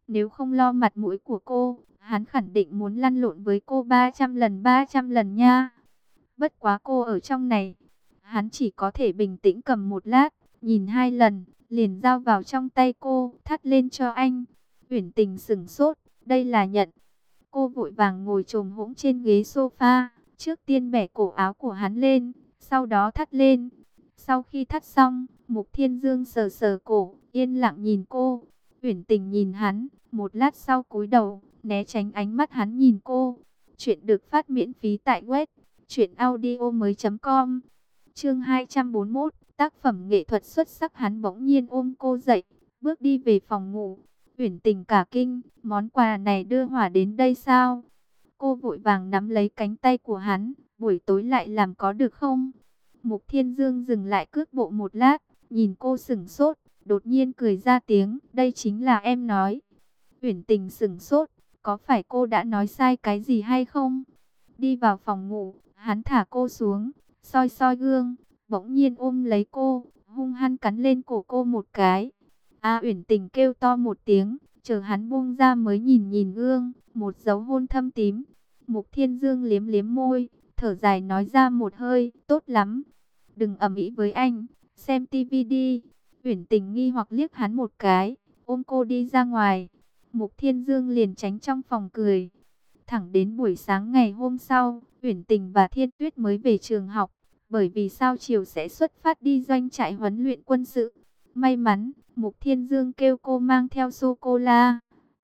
Nếu không lo mặt mũi của cô, hắn khẳng định muốn lăn lộn với cô 300 lần nha. Bất quá cô ở trong này, hắn chỉ có thể bình tĩnh cầm một lát, nhìn 2 lần, liền giao vào trong tay cô, thắt lên cho anh. Uyển Tình sững sốt, đây là nhận. Cô vội vàng ngồi chồm hỗn trên ghế sofa, trước tiên bẻ cổ áo của hắn lên, sau đó thắt lên. Sau khi thắt xong, Mục Thiên Dương sờ sờ cổ, yên lặng nhìn cô. Uyển Tình nhìn hắn, một lát sau cúi đầu, né tránh ánh mắt hắn nhìn cô. Chuyện được phát miễn phí tại web truyệnaudiomoi.com. Chương 241, tác phẩm nghệ thuật xuất sắc. Hắn bỗng nhiên ôm cô dậy, bước đi về phòng ngủ. Uyển Tình cả kinh, món quà này đưa hỏa đến đây sao? Cô vội vàng nắm lấy cánh tay của hắn, buổi tối lại làm có được không? Mục Thiên Dương dừng lại cước bộ một lát, nhìn cô sững sốt, đột nhiên cười ra tiếng, đây chính là em nói. Uyển Tình sững sốt, có phải cô đã nói sai cái gì hay không? Đi vào phòng ngủ, hắn thả cô xuống, soi soi gương, bỗng nhiên ôm lấy cô, hung hăng cắn lên cổ cô một cái. Uyển Tình kêu to một tiếng, chờ hắn buông ra mới nhìn nhìn gương, một dấu hôn thâm tím. Mục Thiên Dương liếm liếm môi, thở dài nói ra một hơi, tốt lắm. Đừng ầm ĩ với anh, xem tivi đi. Uyển Tình nghi hoặc liếc hắn một cái, ôm cô đi ra ngoài. Mục Thiên Dương liền tránh trong phòng cười. Thẳng đến buổi sáng ngày hôm sau, Uyển Tình và Thiên Tuyết mới về trường học, bởi vì sao chiều sẽ xuất phát đi doanh trại huấn luyện quân sự. May mắn, Mục Thiên Dương kêu cô mang theo sô-cô-la.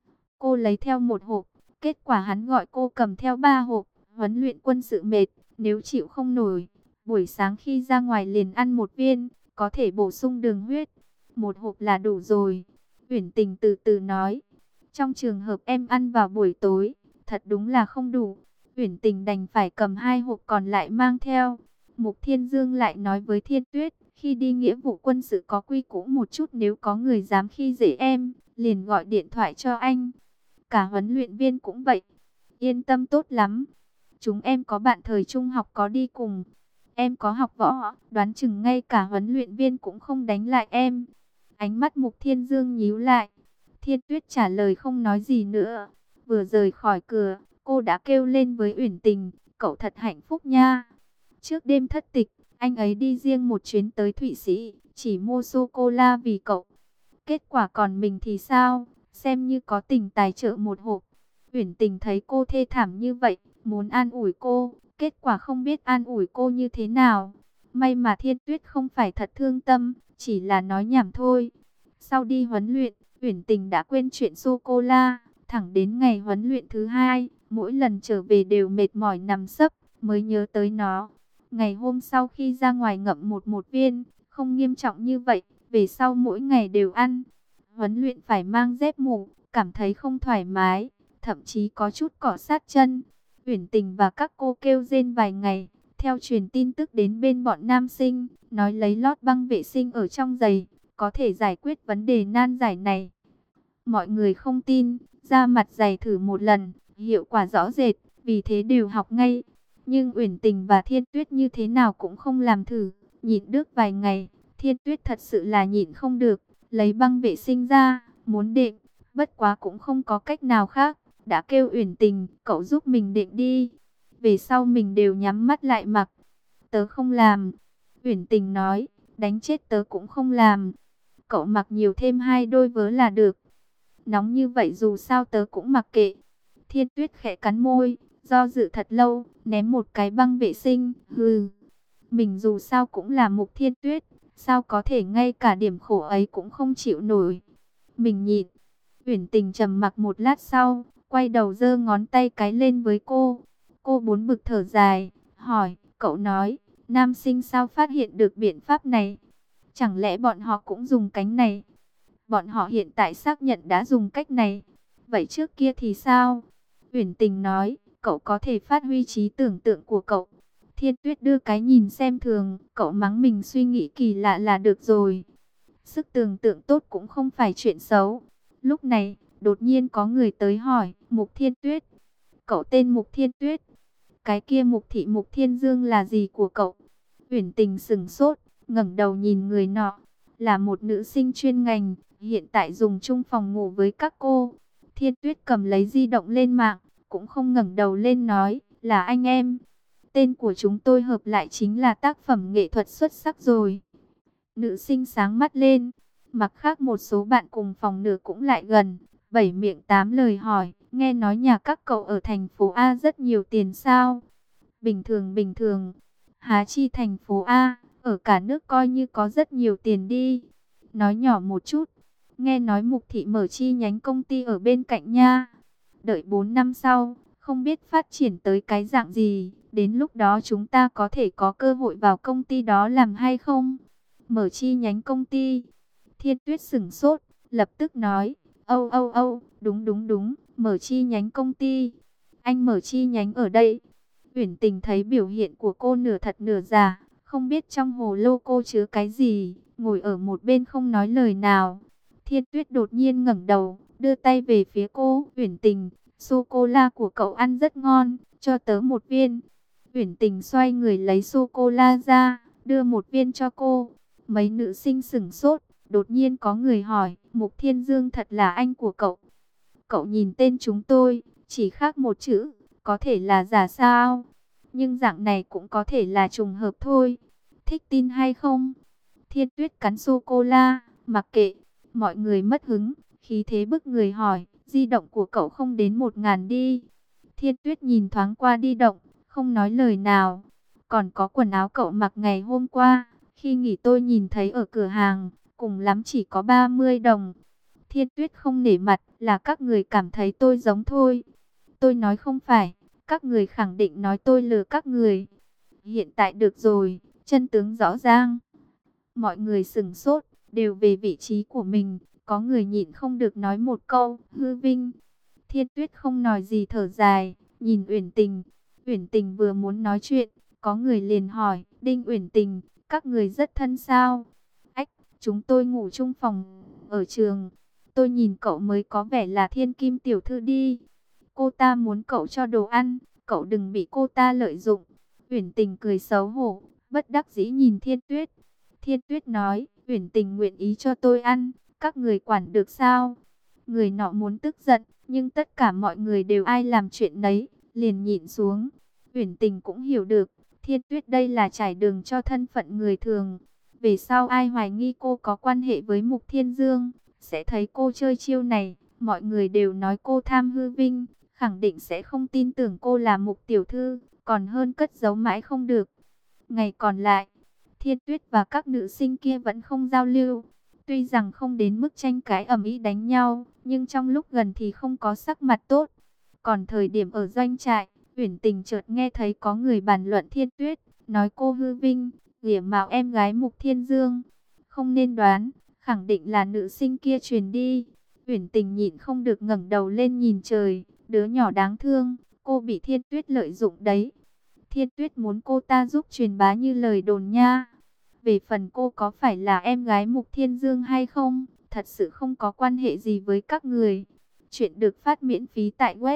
Cô lấy theo một hộp, kết quả hắn gọi cô cầm theo 3 hộp. Huấn luyện quân sự mệt, nếu chịu không nổi, buổi sáng khi ra ngoài liền ăn một viên, có thể bổ sung đường huyết. Một hộp là đủ rồi. Uyển Tình từ từ nói, trong trường hợp em ăn vào buổi tối, thật đúng là không đủ. Uyển Tình đành phải cầm 2 hộp còn lại mang theo. Mục Thiên Dương lại nói với Thiên Tuyết, khi đi nghĩa vụ quân sự có quy củ một chút, nếu có người dám khi dễ em, liền gọi điện thoại cho anh. Cả huấn luyện viên cũng vậy. Yên tâm tốt lắm. Chúng em có bạn thời trung học có đi cùng. Em có học võ, đoán chừng ngay cả huấn luyện viên cũng không đánh lại em. Ánh mắt Mục Thiên Dương nhíu lại. Thiên Tuyết trả lời không nói gì nữa. Vừa rời khỏi cửa, cô đã kêu lên với Uyển Tình, cậu thật hạnh phúc nha. Trước đêm thất tịch, anh ấy đi riêng một chuyến tới Thụy Sĩ, chỉ mua sô-cô-la vì cậu. Kết quả còn mình thì sao? Xem như có tình tài trợ một hộp. Uyển Tình thấy cô thê thảm như vậy, muốn an ủi cô, kết quả không biết an ủi cô như thế nào. May mà Thiên Tuyết không phải thật thương tâm, chỉ là nói nhảm thôi. Sau đi huấn luyện, Uyển Tình đã quên chuyện sô-cô-la. Thẳng đến ngày huấn luyện thứ 2, mỗi lần trở về đều mệt mỏi nằm sấp, mới nhớ tới nó. Ngày hôm sau khi ra ngoài ngậm một viên, không nghiêm trọng như vậy, về sau mỗi ngày đều ăn. Huấn luyện phải mang dép mũ, cảm thấy không thoải mái, thậm chí có chút cọ sát chân. Uyển Tình và các cô kêu rên vài ngày, theo truyền tin tức đến bên bọn nam sinh, nói lấy lót băng vệ sinh ở trong giày, có thể giải quyết vấn đề nan giải này. Mọi người không tin, ra mặt giày thử một lần, hiệu quả rõ rệt, vì thế đều học ngay. Nhưng Uyển Tình và Thiên Tuyết như thế nào cũng không làm thử, nhịn được vài ngày, Thiên Tuyết thật sự là nhịn không được, lấy băng vệ sinh ra, muốn đệm, bất quá cũng không có cách nào khác, đã kêu Uyển Tình, cậu giúp mình đệm đi. Về sau mình đều nhắm mắt lại mặc. Tớ không làm. Uyển Tình nói, đánh chết tớ cũng không làm. Cậu mặc nhiều thêm 2 đôi vớ là được. Nóng như vậy dù sao tớ cũng mặc kệ. Thiên Tuyết khẽ cắn môi, do dự thật lâu, ném một cái băng vệ sinh, hừ. Mình dù sao cũng là Mục Thiên Tuyết, sao có thể ngay cả điểm khổ ấy cũng không chịu nổi. Mình nhịn. Uyển Tình trầm mặc một lát sau, quay đầu giơ ngón tay cái lên với cô. Cô buồn bực thở dài, hỏi, cậu nói, nam sinh sao phát hiện được biện pháp này? Chẳng lẽ bọn họ cũng dùng cánh này? Bọn họ hiện tại xác nhận đã dùng cách này. Vậy trước kia thì sao? Uyển Tình nói, cậu có thể phát huy trí tưởng tượng của cậu. Thiên Tuyết đưa cái nhìn xem thường, cậu mắng mình suy nghĩ kỳ lạ là được rồi. Sức tưởng tượng tốt cũng không phải chuyện xấu. Lúc này, đột nhiên có người tới hỏi, Mục Thiên Tuyết. Cậu tên Mục Thiên Tuyết. Cái kia Mục Thị Mục Thiên Dương là gì của cậu? Uyển Tình sững sốt, ngẩng đầu nhìn người nọ. Là một nữ sinh chuyên ngành, hiện tại dùng chung phòng ngủ với các cô. Thiên Tuyết cầm lấy di động lên mạng, cũng không ngẩng đầu lên nói, là anh em. Tên của chúng tôi hợp lại chính là tác phẩm nghệ thuật xuất sắc rồi. Nữ sinh sáng mắt lên, mặt khác một số bạn cùng phòng nửa cũng lại gần, bảy miệng tám lời hỏi, nghe nói nhà các cậu ở thành phố A rất nhiều tiền sao? Bình thường bình thường, há chi thành phố A, ở cả nước coi như có rất nhiều tiền đi. Nói nhỏ một chút, nghe nói Mục Thị mở chi nhánh công ty ở bên cạnh nha. Đợi 4 năm sau, không biết phát triển tới cái dạng gì, đến lúc đó chúng ta có thể có cơ hội vào công ty đó làm hay không? Mở chi nhánh công ty. Thiên Tuyết sửng sốt, lập tức nói, âu âu âu, đúng đúng đúng, mở chi nhánh công ty. Anh mở chi nhánh ở đây. Uyển Tình thấy biểu hiện của cô nửa thật nửa giả, không biết trong hồ lô cô chứa cái gì, ngồi ở một bên không nói lời nào. Thiên Tuyết đột nhiên ngẩng đầu, đưa tay về phía cô, Uyển Tình, sô-cô-la của cậu ăn rất ngon, cho tớ một viên. Uyển Tình xoay người lấy sô-cô-la ra, đưa một viên cho cô. Mấy nữ sinh sửng sốt, đột nhiên có người hỏi, Mục Thiên Dương thật là anh của cậu? Cậu nhìn tên chúng tôi, chỉ khác một chữ, có thể là giả sao? Nhưng dạng này cũng có thể là trùng hợp thôi. Thích tin hay không? Thiên Tuyết cắn sô-cô-la, mặc kệ. Mọi người mất hứng, khí thế bức người hỏi, di động của cậu không đến 1.000 đi. Thiên Tuyết nhìn thoáng qua di động, không nói lời nào. Còn có quần áo cậu mặc ngày hôm qua, khi nghỉ tôi nhìn thấy ở cửa hàng, cùng lắm chỉ có 30 đồng. Thiên Tuyết không nể mặt, là các người cảm thấy tôi giống thôi. Tôi nói không phải, các người khẳng định nói tôi lừa các người. Hiện tại được rồi, chân tướng rõ ràng. Mọi người sửng sốt, đều về vị trí của mình. Có người nhịn không được nói một câu, hư vinh. Thiên Tuyết không nói gì, thở dài, nhìn Uyển Tình. Uyển Tình vừa muốn nói chuyện, có người liền hỏi, Đinh Uyển Tình, các người rất thân sao? Ách, chúng tôi ngủ chung phòng, ở trường. Tôi nhìn cậu mới có vẻ là thiên kim tiểu thư đi. Cô ta muốn cậu cho đồ ăn, cậu đừng bị cô ta lợi dụng. Uyển Tình cười xấu hổ, bất đắc dĩ nhìn Thiên Tuyết. Thiên Tuyết nói, Uyển Tình nguyện ý cho tôi ăn, các người quản được sao? Người nọ muốn tức giận, nhưng tất cả mọi người đều ai làm chuyện nấy, liền nhịn xuống. Uyển Tình cũng hiểu được, Thiên Tuyết đây là trải đường cho thân phận người thường. Về sau ai hoài nghi cô có quan hệ với Mục Thiên Dương, sẽ thấy cô chơi chiêu này, mọi người đều nói cô tham hư vinh, khẳng định sẽ không tin tưởng cô là Mục tiểu thư, còn hơn cất giấu mãi không được. Ngày còn lại, Thiên Tuyết và các nữ sinh kia vẫn không giao lưu. Tuy rằng không đến mức tranh cãi ầm ĩ đánh nhau, nhưng trong lúc gần thì không có sắc mặt tốt. Còn thời điểm ở doanh trại, Uyển Tình chợt nghe thấy có người bàn luận Thiên Tuyết, nói cô hư vinh, ghỉa mạo em gái Mục Thiên Dương. Không nên đoán, khẳng định là nữ sinh kia truyền đi. Uyển Tình nhịn không được ngẩng đầu lên nhìn trời, đứa nhỏ đáng thương, cô bị Thiên Tuyết lợi dụng đấy. Thiên Tuyết muốn cô ta giúp truyền bá như lời đồn nha. Về phần cô có phải là em gái Mục Thiên Dương hay không, thật sự không có quan hệ gì với các người. Chuyện được phát miễn phí tại web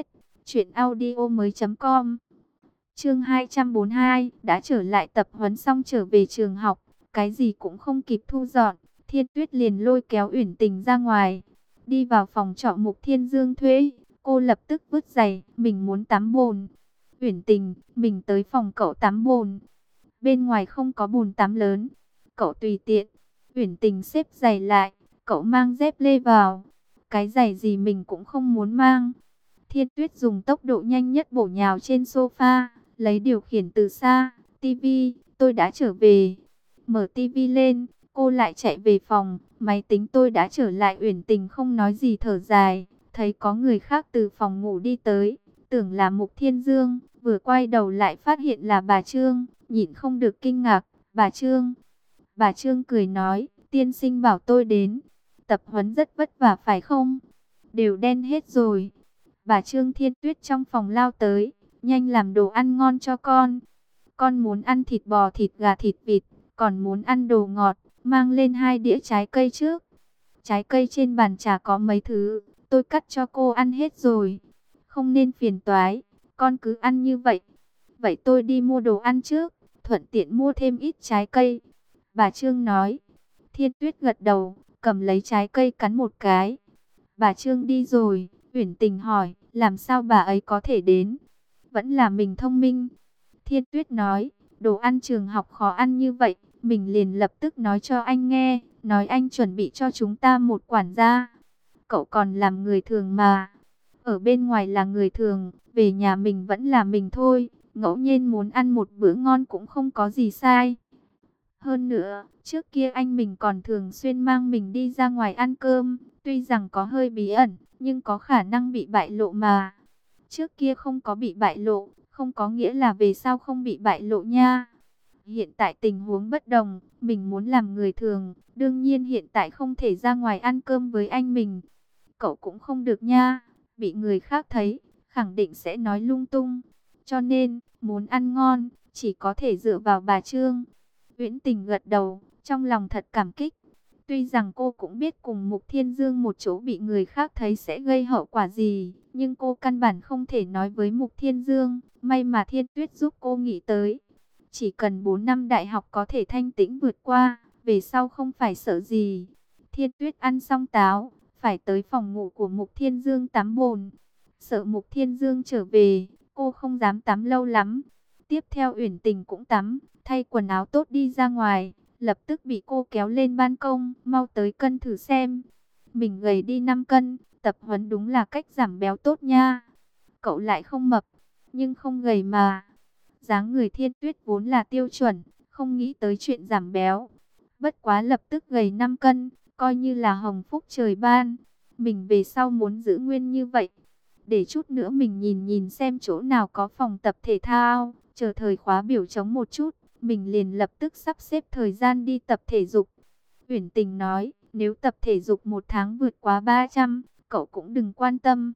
truyệnaudiomoi.com. Chương 242, đã trở lại tập huấn xong trở về trường học, cái gì cũng không kịp thu dọn, Thiên Tuyết liền lôi kéo Uyển Tình ra ngoài, đi vào phòng trọ Mục Thiên Dương thuê. Cô lập tức vứt giày, mình muốn tắm bồn. Uyển Tình, mình tới phòng cậu tắm bồn. Bên ngoài không có bồn tắm lớn, cậu tùy tiện. Uyển Tình xếp giày lại, cậu mang dép lê vào. Cái giày gì mình cũng không muốn mang. Thiên Tuyết dùng tốc độ nhanh nhất bổ nhào trên sofa, lấy điều khiển từ xa. Tivi, tôi đã trở về. Mở tivi lên, cô lại chạy về phòng. Máy tính tôi đã trở lại. Uyển Tình không nói gì, thở dài. Thấy có người khác từ phòng ngủ đi tới, tưởng là Mục Thiên Dương. Vừa quay đầu lại phát hiện là bà Trương, nhịn không được kinh ngạc. Bà Trương. Bà Trương cười nói, tiên sinh bảo tôi đến. Tập huấn rất vất vả phải không? Đều đen hết rồi. Bà Trương. Thiên Tuyết trong phòng lao tới, nhanh làm đồ ăn ngon cho con. Con muốn ăn thịt bò, thịt gà, thịt vịt, còn muốn ăn đồ ngọt, mang lên 2 đĩa trái cây trước. Trái cây trên bàn trà có mấy thứ, tôi cắt cho cô ăn hết rồi. Không nên phiền toái, con cứ ăn như vậy. Vậy tôi đi mua đồ ăn trước, thuận tiện mua thêm ít trái cây. Bà Trương nói. Thiên Tuyết gật đầu, cầm lấy trái cây cắn một cái. Bà Trương đi rồi, Uyển Tình hỏi, làm sao bà ấy có thể đến? Vẫn là mình thông minh. Thiên Tuyết nói, đồ ăn trường học khó ăn như vậy, mình liền lập tức nói cho anh nghe, nói anh chuẩn bị cho chúng ta một quản gia. Cậu còn làm người thường mà. Ở bên ngoài là người thường, về nhà mình vẫn là mình thôi. Ngẫu nhiên muốn ăn một bữa ngon cũng không có gì sai. Hơn nữa, trước kia anh mình còn thường xuyên mang mình đi ra ngoài ăn cơm. Tuy rằng có hơi bí ẩn, nhưng có khả năng bị bại lộ mà. Trước kia không có bị bại lộ, không có nghĩa là về sau không bị bại lộ nha. Hiện tại tình huống bất đồng, mình muốn làm người thường, đương nhiên hiện tại không thể ra ngoài ăn cơm với anh mình. Cậu cũng không được nha, bị người khác thấy, khẳng định sẽ nói lung tung. Cho nên, muốn ăn ngon, chỉ có thể dựa vào bà Trương. Uyển Tình gật đầu, trong lòng thật cảm kích. Tuy rằng cô cũng biết cùng Mục Thiên Dương một chỗ bị người khác thấy sẽ gây hậu quả gì, nhưng cô căn bản không thể nói với Mục Thiên Dương. May mà Thiên Tuyết giúp cô nghĩ tới. Chỉ cần 4 năm đại học có thể thanh tĩnh vượt qua, về sau không phải sợ gì. Thiên Tuyết ăn xong táo, phải tới phòng ngủ của Mục Thiên Dương tắm bồn. Sợ Mục Thiên Dương trở về, cô không dám tắm lâu lắm. Tiếp theo Uyển Tình cũng tắm, thay quần áo tốt đi ra ngoài, lập tức bị cô kéo lên ban công, mau tới cân thử xem. Mình gầy đi 5 cân, tập huấn đúng là cách giảm béo tốt nha. Cậu lại không mập, nhưng không gầy mà. Dáng người Thiên Tuyết vốn là tiêu chuẩn, không nghĩ tới chuyện giảm béo. Bất quá lập tức gầy 5 cân, coi như là hồng phúc trời ban. Mình về sau muốn giữ nguyên như vậy. Để chút nữa mình nhìn xem chỗ nào có phòng tập thể thao, chờ thời khóa biểu trống một chút, mình liền lập tức sắp xếp thời gian đi tập thể dục. Uyển Tình nói, nếu tập thể dục 1 tháng vượt quá 300, cậu cũng đừng quan tâm.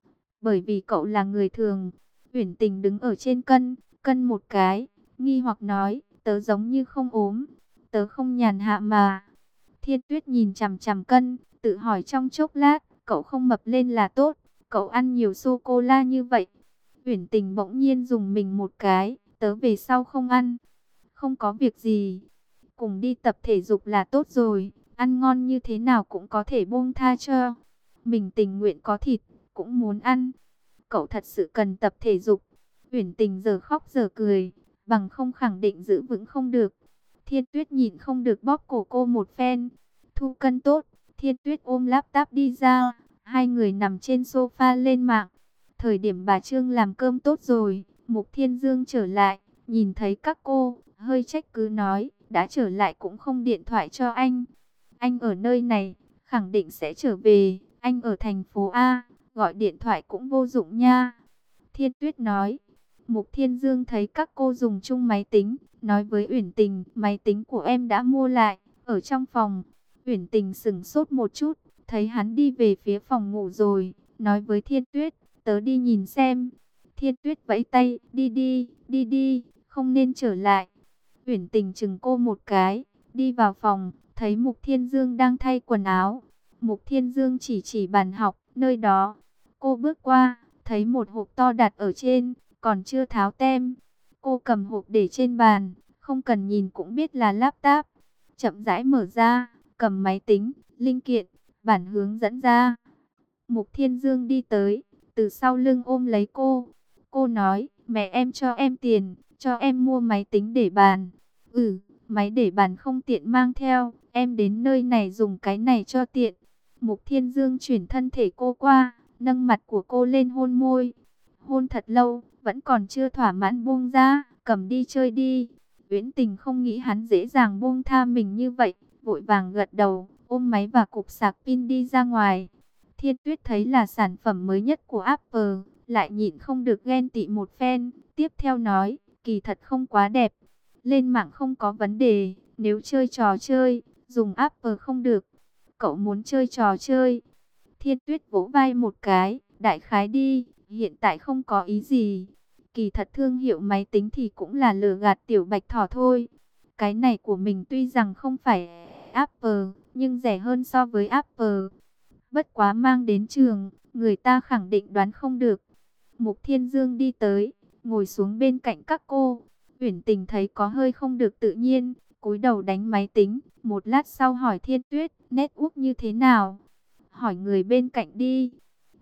Bởi vì cậu là người thường. Uyển Tình đứng ở trên cân một cái, nghi hoặc nói, tớ giống như không ốm, tớ không nhàn hạ mà. Thiên Tuyết nhìn chằm chằm cân, tự hỏi trong chốc lát, cậu không mập lên là tốt, cậu ăn nhiều sô-cô-la như vậy. Uyển Tình bỗng nhiên dùng mình một cái, tớ về sau không ăn. Không có việc gì, cùng đi tập thể dục là tốt rồi, ăn ngon như thế nào cũng có thể buông tha cho. Mình tình nguyện có thịt, cũng muốn ăn. Cậu thật sự cần tập thể dục. Uyển Tình giờ khóc giờ cười, bằng không khẳng định giữ vững không được. Thiên Tuyết nhịn không được bóp cổ cô một phen. Thu cân tốt, Thiên Tuyết ôm laptop đi ra, hai người nằm trên sofa lên mạng. Thời điểm bà Trương làm cơm tốt rồi, Mục Thiên Dương trở lại, nhìn thấy các cô, hơi trách cứ nói, đã trở lại cũng không điện thoại cho anh. Anh ở nơi này, khẳng định sẽ trở về, anh ở thành phố A, gọi điện thoại cũng vô dụng nha. Thiên Tuyết nói. Mục Thiên Dương thấy các cô dùng chung máy tính, nói với Uyển Tình, máy tính của em đã mua lại, ở trong phòng. Uyển Tình sững sốt một chút, thấy hắn đi về phía phòng ngủ rồi, nói với Thiên Tuyết, tớ đi nhìn xem. Thiên Tuyết vẫy tay, đi đi, đi đi, không nên trở lại. Uyển Tình chừng cô một cái, đi vào phòng, thấy Mục Thiên Dương đang thay quần áo. Mục Thiên Dương chỉ bàn học, nơi đó. Cô bước qua, thấy một hộp to đặt ở trên, còn chưa tháo tem. Cô cầm hộp để trên bàn, không cần nhìn cũng biết là laptop. Chậm rãi mở ra, cầm máy tính, linh kiện, bản hướng dẫn ra. Mục Thiên Dương đi tới, từ sau lưng ôm lấy cô. Cô nói, mẹ em cho em tiền, cho em mua máy tính để bàn. Ừ, máy để bàn không tiện mang theo, em đến nơi này dùng cái này cho tiện. Mục Thiên Dương chuyển thân thể cô qua, nâng mặt của cô lên hôn môi. Hôn thật lâu, vẫn còn chưa thỏa mãn buông ra, cầm đi chơi đi. Uyển Tình không nghĩ hắn dễ dàng buông tha mình như vậy, vội vàng gật đầu, ôm máy và cục sạc pin đi ra ngoài. Thiên Tuyết thấy là sản phẩm mới nhất của Apple, lại nhịn không được ghen tị một phen, tiếp theo nói, kỳ thật không quá đẹp. Lên mạng không có vấn đề, nếu chơi trò chơi, dùng Apple không được. Cậu muốn chơi trò chơi. Thiên Tuyết vỗ vai một cái, đại khái đi, hiện tại không có ý gì. Kỳ thật thương hiệu máy tính thì cũng là lừa gạt tiểu bạch thỏ thôi. Cái này của mình tuy rằng không phải Apple, nhưng rẻ hơn so với Apple. Bất quá mang đến trường, người ta khẳng định đoán không được. Mục Thiên Dương đi tới, ngồi xuống bên cạnh các cô. Uyển Tình thấy có hơi không được tự nhiên, cúi đầu đánh máy tính. Một lát sau hỏi Thiên Tuyết, network như thế nào? Hỏi người bên cạnh đi.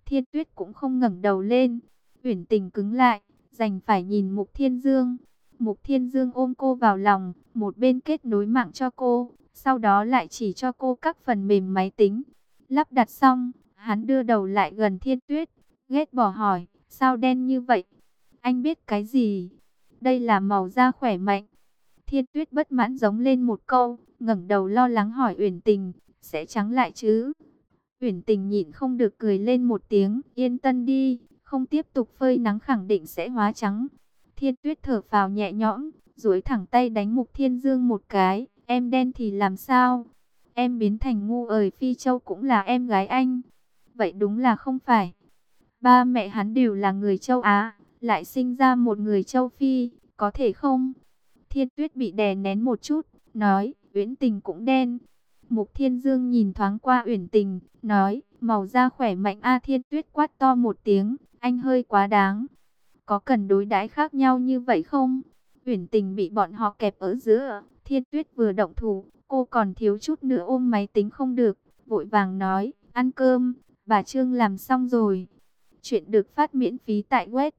Thiên Tuyết cũng không ngẩng đầu lên. Uyển Tình cứng lại, đành phải nhìn Mục Thiên Dương. Mục Thiên Dương ôm cô vào lòng, một bên kết nối mạng cho cô, sau đó lại chỉ cho cô các phần mềm máy tính. Lắp đặt xong, hắn đưa đầu lại gần Thiên Tuyết, ghét bỏ hỏi, sao đen như vậy? Anh biết cái gì? Đây là màu da khỏe mạnh. Thiên Tuyết bất mãn giống lên một câu, ngẩng đầu lo lắng hỏi Uyển Tình, sẽ trắng lại chứ? Uyển Tình nhịn không được cười lên một tiếng, yên tâm đi, không tiếp tục phơi nắng khẳng định sẽ hóa trắng. Thiên Tuyết thở phào nhẹ nhõm, duỗi thẳng tay đánh Mục Thiên Dương một cái, em đen thì làm sao? Em biến thành ngu ời Phi Châu cũng là em gái anh. Vậy đúng là không phải. Ba mẹ hắn đều là người châu Á, lại sinh ra một người châu Phi, có thể không? Thiên Tuyết bị đè nén một chút, nói, Uyển Tình cũng đen. Mục Thiên Dương nhìn thoáng qua Uyển Tình, nói, màu da khỏe mạnh a. Thiên Tuyết quát to một tiếng, anh hơi quá đáng. Có cần đối đãi khác nhau như vậy không? Uyển Tình bị bọn họ kẹp ở giữa, Thiên Tuyết vừa động thủ, cô còn thiếu chút nữa ôm máy tính không được, vội vàng nói, ăn cơm, bà Trương làm xong rồi. Chuyện được phát miễn phí tại web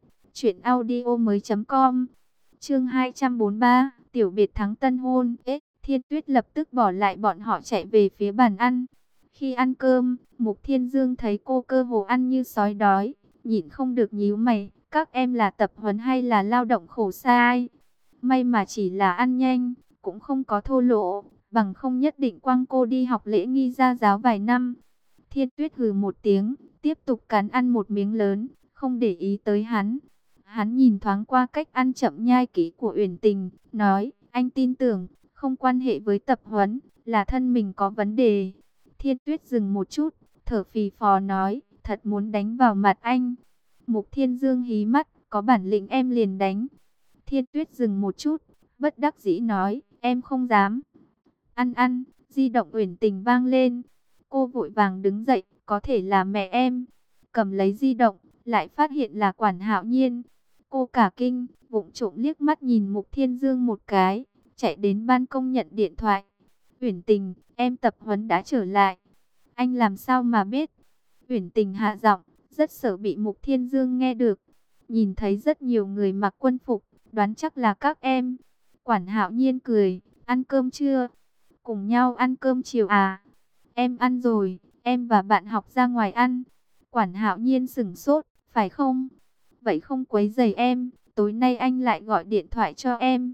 truyệnaudiomoi.com. Chương 243, tiểu biệt thắng tân hôn. Thiên Tuyết lập tức bỏ lại bọn họ chạy về phía bàn ăn. Khi ăn cơm, Mục Thiên Dương thấy cô cơ hồ ăn như sói đói, nhịn không được nhíu mày, các em là tập huấn hay là lao động khổ sai? May mà chỉ là ăn nhanh, cũng không có thô lỗ, bằng không nhất định quăng cô đi học lễ nghi gia giáo vài năm. Thiên Tuyết hừ một tiếng, tiếp tục cắn ăn một miếng lớn, không để ý tới hắn. Hắn nhìn thoáng qua cách ăn chậm nhai kỹ của Uyển Tình, nói, anh tin tưởng, không quan hệ với tập huấn, là thân mình có vấn đề. Thiên Tuyết dừng một chút, thở phì phò nói, thật muốn đánh vào mặt anh. Mục Thiên Dương hí mắt, có bản lĩnh em liền đánh. Thiên Tuyết dừng một chút, bất đắc dĩ nói, em không dám. Ăn ăn, di động Uyển Tình vang lên. Cô vội vàng đứng dậy, có thể là mẹ em. Cầm lấy di động, lại phát hiện là Quản Hạo Nhiên. Cô cả kinh, vụng trộm liếc mắt nhìn Mục Thiên Dương một cái, chạy đến ban công nhận điện thoại. Uyển Tình, em tập huấn đã trở lại. Anh làm sao mà biết? Uyển Tình hạ giọng, rất sợ bị Mục Thiên Dương nghe được. Nhìn thấy rất nhiều người mặc quân phục, đoán chắc là các em. Quản Hạo Nhiên cười, ăn cơm chưa? Cùng nhau ăn cơm chiều à? Em ăn rồi, em và bạn học ra ngoài ăn. Quản Hạo Nhiên sửng sốt, phải không? Vậy không quấy rầy em, tối nay anh lại gọi điện thoại cho em.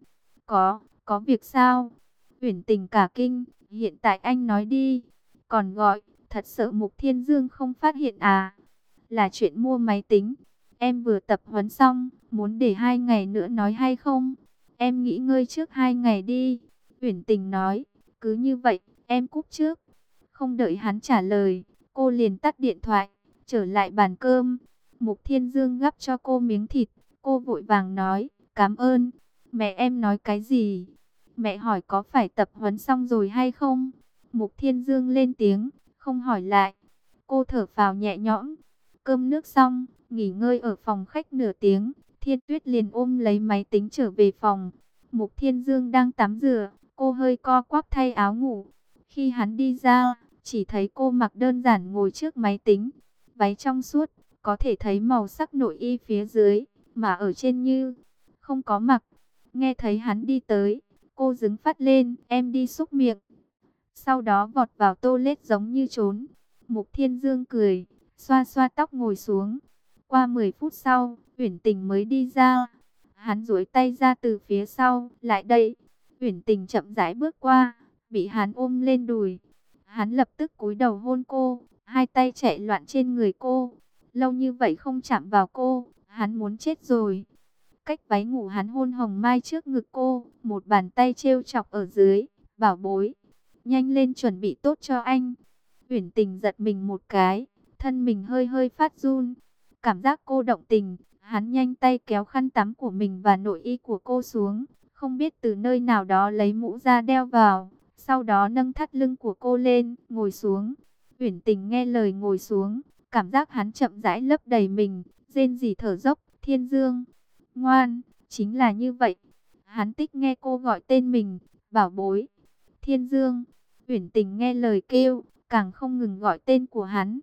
Có việc sao? Uyển Tình cả kinh, hiện tại anh nói đi. Còn gọi, thật sợ Mục Thiên Dương không phát hiện à? Là chuyện mua máy tính. Em vừa tập huấn xong, muốn để 2 ngày nữa nói hay không? Em nghỉ ngơi trước 2 ngày đi. Uyển Tình nói, cứ như vậy, em cúp trước. Không đợi hắn trả lời, cô liền tắt điện thoại, trở lại bàn cơm. Mục Thiên Dương gắp cho cô miếng thịt, cô vội vàng nói, cảm ơn. Mẹ em nói cái gì? Mẹ hỏi có phải tập huấn xong rồi hay không? Mục Thiên Dương lên tiếng, không hỏi lại. Cô thở phào nhẹ nhõm. Cơm nước xong, nghỉ ngơi ở phòng khách nửa tiếng, Thiên Tuyết liền ôm lấy máy tính trở về phòng. Mục Thiên Dương đang tắm rửa, cô hơi co quắp thay áo ngủ. Khi hắn đi ra, chỉ thấy cô mặc đơn giản ngồi trước máy tính, váy trong suốt, có thể thấy màu sắc nội y phía dưới, mà ở trên như không có mặc. Nghe thấy hắn đi tới, cô đứng phát lên, em đi xúc miệng. Sau đó vọt vào toilet giống như trốn. Mục Thiên Dương cười, xoa xoa tóc ngồi xuống. Qua 10 phút sau, Uyển Tình mới đi ra. Hắn duỗi tay ra từ phía sau, lại đây. Uyển Tình chậm rãi bước qua, bị hắn ôm lên đùi. Hắn lập tức cúi đầu hôn cô, hai tay chạy loạn trên người cô. Lâu như vậy không chạm vào cô, hắn muốn chết rồi. Cách váy ngủ hắn hôn hồng mai trước ngực cô, một bàn tay trêu chọc ở dưới, bảo bối. Nhanh lên chuẩn bị tốt cho anh. Uyển Tình giật mình một cái, thân mình hơi hơi phát run. Cảm giác cô động tình, hắn nhanh tay kéo khăn tắm của mình và nội y của cô xuống. Không biết từ nơi nào đó lấy mũ ra đeo vào. Sau đó nâng thắt lưng của cô lên, ngồi xuống. Uyển Tình nghe lời ngồi xuống, cảm giác hắn chậm rãi lấp đầy mình, rên rỉ thở dốc. Thiên Dương, ngoan, chính là như vậy. Hắn thích nghe cô gọi tên mình, bảo bối. Thiên Dương, Uyển Tình nghe lời kêu, càng không ngừng gọi tên của hắn.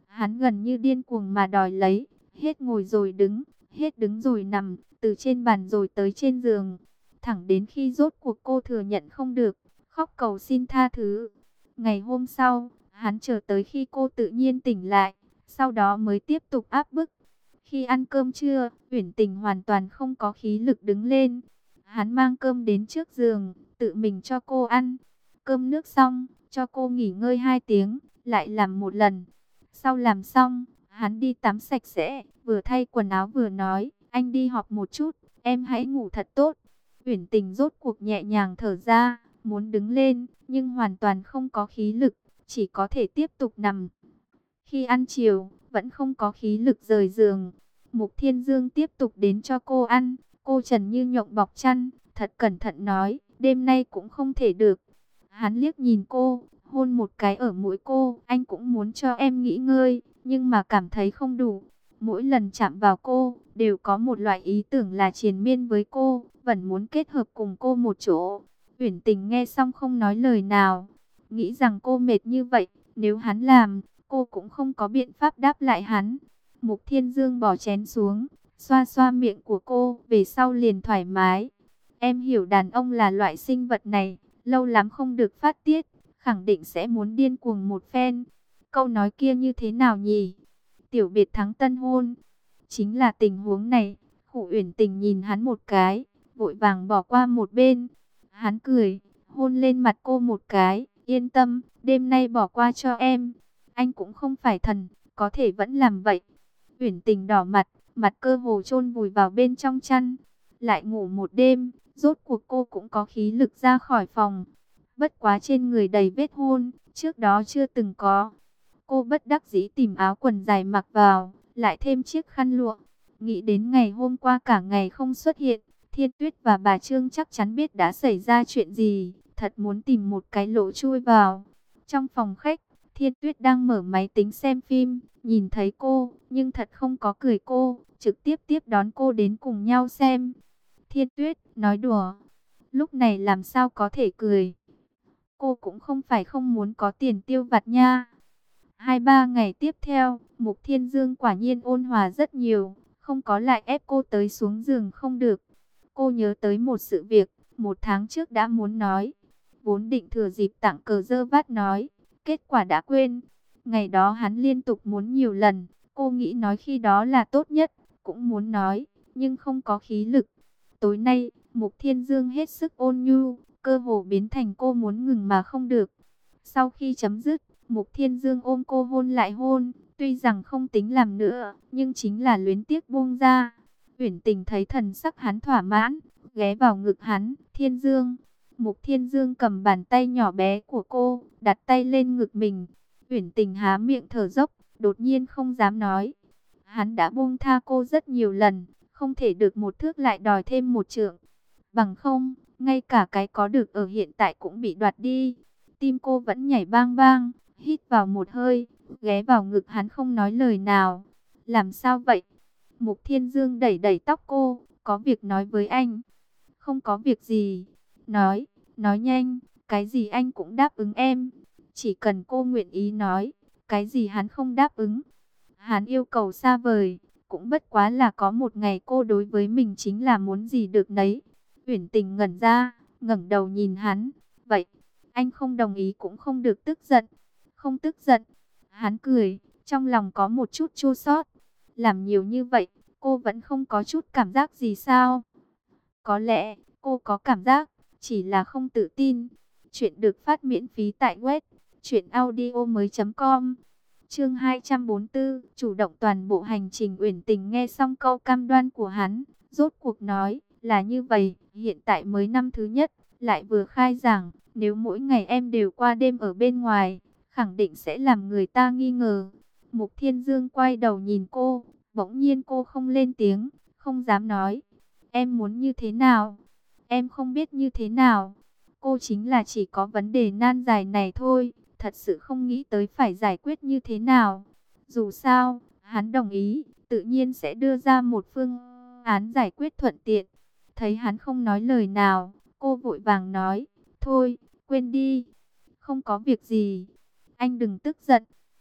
Hắn gần như điên cuồng mà đòi lấy, hết ngồi rồi đứng, hết đứng rồi nằm, từ trên bàn rồi tới trên giường. Thẳng đến khi rốt cuộc cô thừa nhận không được, khóc cầu xin tha thứ. Ngày hôm sau, hắn chờ tới khi cô tự nhiên tỉnh lại, sau đó mới tiếp tục áp bức. Khi ăn cơm trưa, Uyển Tình hoàn toàn không có khí lực đứng lên. Hắn mang cơm đến trước giường, tự mình cho cô ăn. Cơm nước xong, cho cô nghỉ ngơi 2 tiếng, lại làm một lần. Sau làm xong, hắn đi tắm sạch sẽ, vừa thay quần áo vừa nói, anh đi họp một chút, em hãy ngủ thật tốt. Uyển Tình rốt cuộc nhẹ nhàng thở ra, muốn đứng lên, nhưng hoàn toàn không có khí lực, chỉ có thể tiếp tục nằm. Khi ăn chiều, vẫn không có khí lực rời giường. Mục Thiên Dương tiếp tục đến cho cô ăn, cô Trần như nhộng bọc chăn, thật cẩn thận nói, đêm nay cũng không thể được. Hắn liếc nhìn cô, hôn một cái ở mũi cô, anh cũng muốn cho em nghỉ ngơi, nhưng mà cảm thấy không đủ. Mỗi lần chạm vào cô, đều có một loại ý tưởng là triền miên với cô, vẫn muốn kết hợp cùng cô một chỗ. Uyển Tình nghe xong không nói lời nào, nghĩ rằng cô mệt như vậy, nếu hắn làm, cô cũng không có biện pháp đáp lại hắn. Mục Thiên Dương bỏ chén xuống, xoa xoa miệng của cô, về sau liền thoải mái. Em hiểu đàn ông là loại sinh vật này, lâu lắm không được phát tiết, khẳng định sẽ muốn điên cuồng một phen. Câu nói kia như thế nào nhỉ? Tiểu biệt thắng tân hôn. Chính là tình huống này. Khụ Uyển Tình nhìn hắn một cái, vội vàng bỏ qua một bên. Hắn cười, hôn lên mặt cô một cái, yên tâm, đêm nay bỏ qua cho em. Anh cũng không phải thần, có thể vẫn làm vậy. Uyển Tình đỏ mặt, mặt cơ hồ chôn vùi vào bên trong chăn. Lại ngủ một đêm, rốt cuộc cô cũng có khí lực ra khỏi phòng. Bất quá trên người đầy vết hôn, trước đó chưa từng có. Cô bất đắc dĩ tìm áo quần dài mặc vào, lại thêm chiếc khăn lụa. Nghĩ đến ngày hôm qua cả ngày không xuất hiện, Thiên Tuyết và bà Trương chắc chắn biết đã xảy ra chuyện gì, thật muốn tìm một cái lỗ chui vào. Trong phòng khách, Thiên Tuyết đang mở máy tính xem phim, nhìn thấy cô, nhưng thật không có cười cô, trực tiếp tiếp đón cô đến cùng nhau xem. Thiên Tuyết, nói đùa, lúc này làm sao có thể cười. Cô cũng không phải không muốn có tiền tiêu vặt nha. 2-3 ngày tiếp theo, Mục Thiên Dương quả nhiên ôn hòa rất nhiều, không có lại ép cô tới xuống giường không được. Cô nhớ tới một sự việc, 1 tháng trước đã muốn nói. Vốn định thừa dịp tặng cờ dơ vát nói, kết quả đã quên. Ngày đó hắn liên tục muốn nhiều lần, cô nghĩ nói khi đó là tốt nhất, cũng muốn nói, nhưng không có khí lực. Tối nay, Mục Thiên Dương hết sức ôn nhu, cơ hồ biến thành cô muốn ngừng mà không được. Sau khi chấm dứt, Mục Thiên Dương ôm cô hôn lại hôn, tuy rằng không tính làm nữa, nhưng chính là luyến tiếc buông ra. Uyển Tình thấy thần sắc hắn thỏa mãn, ghé vào ngực hắn, Thiên Dương. Mục Thiên Dương cầm bàn tay nhỏ bé của cô, đặt tay lên ngực mình. Uyển Tình há miệng thở dốc, đột nhiên không dám nói. Hắn đã buông tha cô rất nhiều lần, không thể được một thước lại đòi thêm một trượng. Bằng không, ngay cả cái có được ở hiện tại cũng bị đoạt đi. Tim cô vẫn nhảy bang bang, hít vào một hơi, ghé vào ngực hắn không nói lời nào. Làm sao vậy? Mục Thiên Dương đẩy đẩy tóc cô, có việc nói với anh. Không có việc gì. Nói nhanh, cái gì anh cũng đáp ứng em. Chỉ cần cô nguyện ý nói, cái gì hắn không đáp ứng. Hắn yêu cầu xa vời, cũng bất quá là có một ngày cô đối với mình chính là muốn gì được nấy. Uyển Tình ngẩn ra, ngẩng đầu nhìn hắn. Vậy, anh không đồng ý cũng không được tức giận. Không tức giận. Hắn cười, trong lòng có một chút chua xót. Làm nhiều như vậy, cô vẫn không có chút cảm giác gì sao? Có lẽ, cô có cảm giác, chỉ là không tự tin. Chuyện được phát miễn phí tại web truyệnaudiomoi.com. Chương 244, chủ động toàn bộ hành trình. Uyển Tình nghe xong câu cam đoan của hắn, rốt cuộc nói, là như vậy, hiện tại mới năm thứ nhất, lại vừa khai giảng, nếu mỗi ngày em đều qua đêm ở bên ngoài, khẳng định sẽ làm người ta nghi ngờ. Mục Thiên Dương quay đầu nhìn cô, bỗng nhiên cô không lên tiếng, không dám nói. Em muốn như thế nào? Em không biết như thế nào. Cô chính là chỉ có vấn đề nan giải này thôi, thật sự không nghĩ tới phải giải quyết như thế nào. Dù sao, hắn đồng ý, tự nhiên sẽ đưa ra một phương án giải quyết thuận tiện. Thấy hắn không nói lời nào, cô vội vàng nói, thôi, quên đi, không có việc gì. Anh đừng tức giận,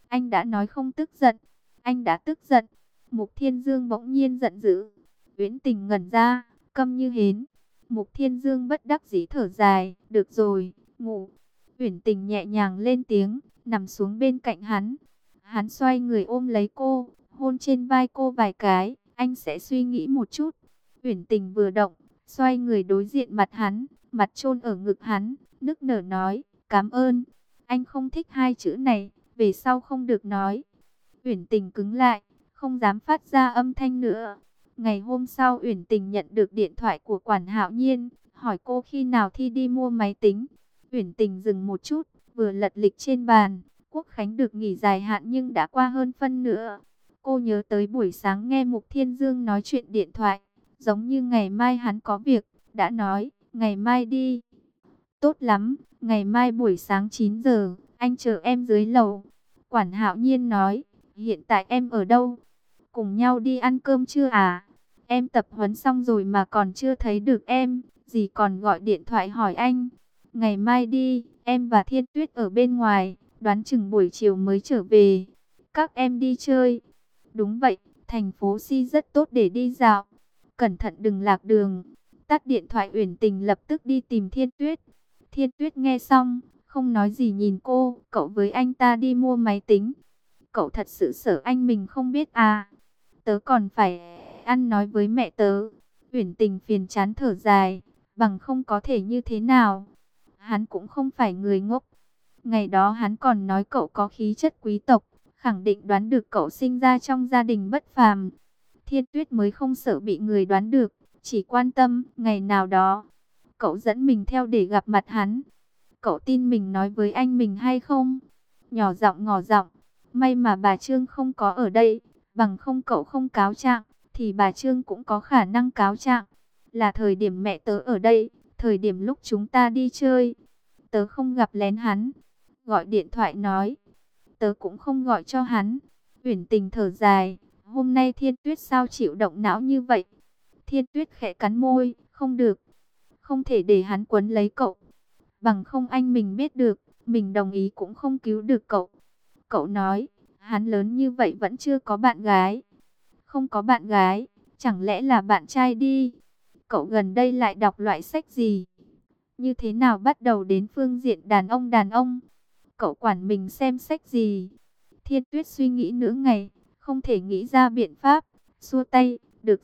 Anh đã nói không tức giận. Anh đã tức giận. Mục Thiên Dương bỗng nhiên giận dữ. Uyển Tình ngẩn ra, câm như hến. Mục Thiên Dương bất đắc dĩ thở dài, được rồi, ngủ. Uyển Tình nhẹ nhàng lên tiếng, nằm xuống bên cạnh hắn. Hắn xoay người ôm lấy cô, hôn trên vai cô vài cái, anh sẽ suy nghĩ một chút. Uyển Tình vừa động, xoay người đối diện mặt hắn, mặt chôn ở ngực hắn, nức nở nói, cảm ơn. Anh không thích hai chữ này, về sau không được nói. Uyển Tình cứng lại, không dám phát ra âm thanh nữa. Ngày hôm sau Uyển Tình nhận được điện thoại của Quản Hạo Nhiên, hỏi cô khi nào thi đi mua máy tính. Uyển Tình dừng một chút, vừa lật lịch trên bàn. Quốc Khánh được nghỉ dài hạn nhưng đã qua hơn phân nửa. Cô nhớ tới buổi sáng nghe Mục Thiên Dương nói chuyện điện thoại, giống như ngày mai hắn có việc, đã nói, ngày mai đi. Tốt lắm, ngày mai buổi sáng 9 giờ, anh chờ em dưới lầu. Quản Hạo Nhiên nói, hiện tại em ở đâu? Cùng nhau đi ăn cơm chưa à? Em tập huấn xong rồi mà còn chưa thấy được em, dì còn gọi điện thoại hỏi anh. Ngày mai đi, em và Thiên Tuyết ở bên ngoài, đoán chừng buổi chiều mới trở về. Các em đi chơi. Đúng vậy, thành phố Si rất tốt để đi dạo. Cẩn thận đừng lạc đường. Tắt điện thoại Uyển Tình lập tức đi tìm Thiên Tuyết. Thiên Tuyết nghe xong, không nói gì nhìn cô, cậu với anh ta đi mua máy tính. Cậu thật sự sợ anh mình không biết à? Tớ còn phải ăn nói với mẹ tớ. Uyển Tình phiền chán thở dài, bằng không có thể như thế nào. Hắn cũng không phải người ngốc. Ngày đó hắn còn nói cậu có khí chất quý tộc, khẳng định đoán được cậu sinh ra trong gia đình bất phàm. Thiên Tuyết mới không sợ bị người đoán được, chỉ quan tâm ngày nào đó cậu dẫn mình theo để gặp mặt hắn. Cậu tin mình nói với anh mình hay không? Nhỏ giọng ngỏ giọng, may mà bà Trương không có ở đây, bằng không cậu không cáo trạng, thì bà Trương cũng có khả năng cáo trạng. Là thời điểm mẹ tớ ở đây, thời điểm lúc chúng ta đi chơi, tớ không gặp lén hắn. Gọi điện thoại nói, tớ cũng không gọi cho hắn. Uyển Tình thở dài, hôm nay Thiên Tuyết sao chịu động não như vậy? Thiên Tuyết khẽ cắn môi, không được, không thể để hắn quấn lấy cậu. Bằng không anh mình biết được, mình đồng ý cũng không cứu được cậu. Cậu nói, hắn lớn như vậy vẫn chưa có bạn gái. Không có bạn gái, chẳng lẽ là bạn trai đi? Cậu gần đây lại đọc loại sách gì? Như thế nào bắt đầu đến phương diện đàn ông? Cậu quản mình xem sách gì? Thiên Tuyết suy nghĩ nửa ngày, không thể nghĩ ra biện pháp, xua tay,